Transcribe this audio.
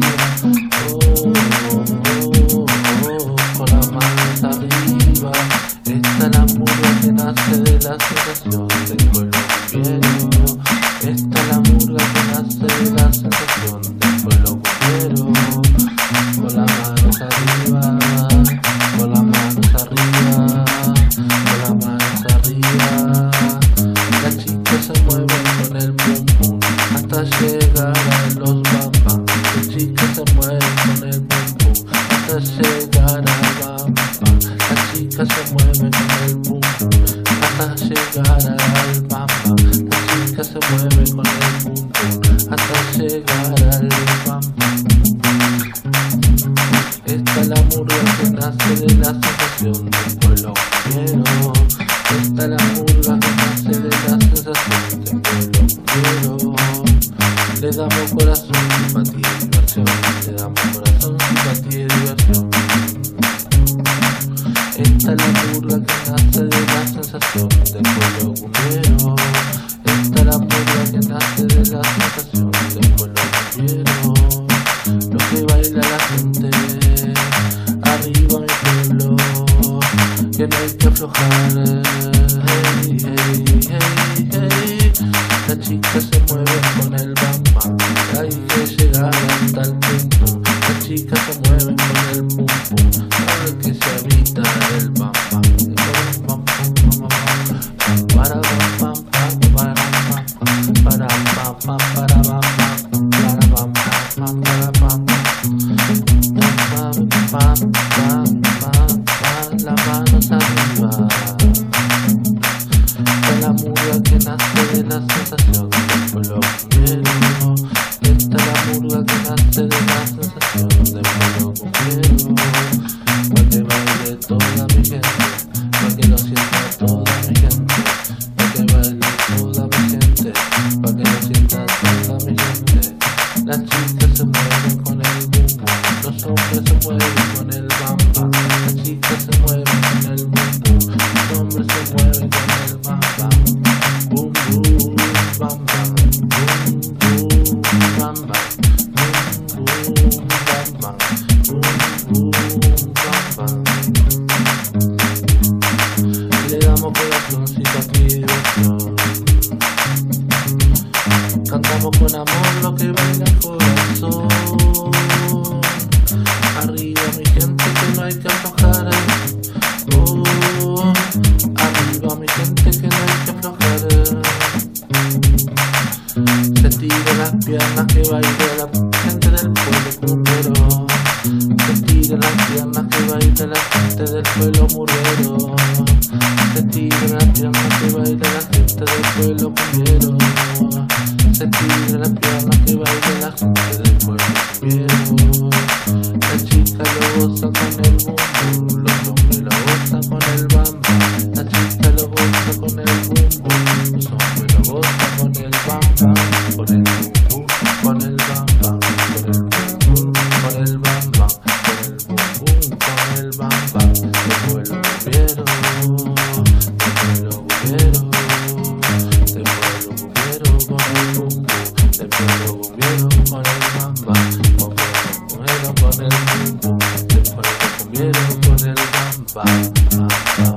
con las manos arriba. Esta es la murga que nace de la sensación del pueblo cumbiero. Esta es la murga que nace de la sensación del pueblo cumbiero. Con las manos arriba, con las manos arriba, con las manos arriba. Las chicas se mueven con el pum pum hasta llegar a los bam bam. Las chicas se mueven con el pum pum hasta llegar al bam bam. Las chicas se mueven con el pum pum hasta llegar al bam bam. Las chicas se mueven con el pum pum hasta llegar al bam bam. Esta es la murga que nace de la sensación del pueblo cumbiero. Esta es la murga que nace de la sensación del pueblo cumbiero. Le damos corazón, simpatía y diversión. Le damos corazón, simpatía y diversión. Esta es la murga que nace de la sensación del pueblo cumbiero. Esta es la murga que nace de la sensación del pueblo cumbiero. Lo que baila la gente, arriba mi pueblo, que no hay que aflojar. Hey, hey, hey, hey. Las chicas se mueven con el bam bam, hay que llegar hasta el punto. Las chicas se mueven con el pum pum, para que se habita el bam bam. Para bam bam, para bam bam, para bam bam, para bam bam, para bam bam, para bam bam, bam bam, las manos arriba. Esta es la murga que nace de la sensación del pueblo cumbiero. Esta es la murga que nace de la sensación del pueblo cumbiero. Pa' que baile toda mi gente, pa' que lo sienta toda mi gente, pa' que baile toda mi gente, pa' que lo sienta toda mi gente. Las chicas se mueven con el bum bum, los hombres se mueven con el bam bam. Las chicas se mueven con el bum bum, los hombres se mueven con el bam bam. Bum bum, bam bam, bum bum, bam bam, bum bum, bam bam, bum bum, bam bam. Le damos corazón, simpatía y diversión. Cantamos con amor lo que baila el corazón. Arriba mi gente que no hay que aflojar. Oh, arriba mi gente que no hay que aflojar. Se tira las piernas que baila la gente del pueblo cumbiero. Se tira las piernas que baila la gente del pueblo murguero. Se tira las piernas que baila la gente del pueblo cumbiero. Se tira las piernas que baila la gente del pueblo cumbiero. La chica lo goza con el bum bum, los hombres lo gozan con el bam bam. La chica lo goza con el bum bum, los hombres lo gozan con el bam bam, con el bum bum, con el bam bam, con el bum bum, con el bam bam, con el bum bum, con el bam bam. Del pueblo cumbiero, del pueblo cumbiero, del pueblo cumbiero con el bum bum, del pueblo cumbiero con el bam bam, con el bum bum, del pueblo cumbiero con el bam bam, bam bam.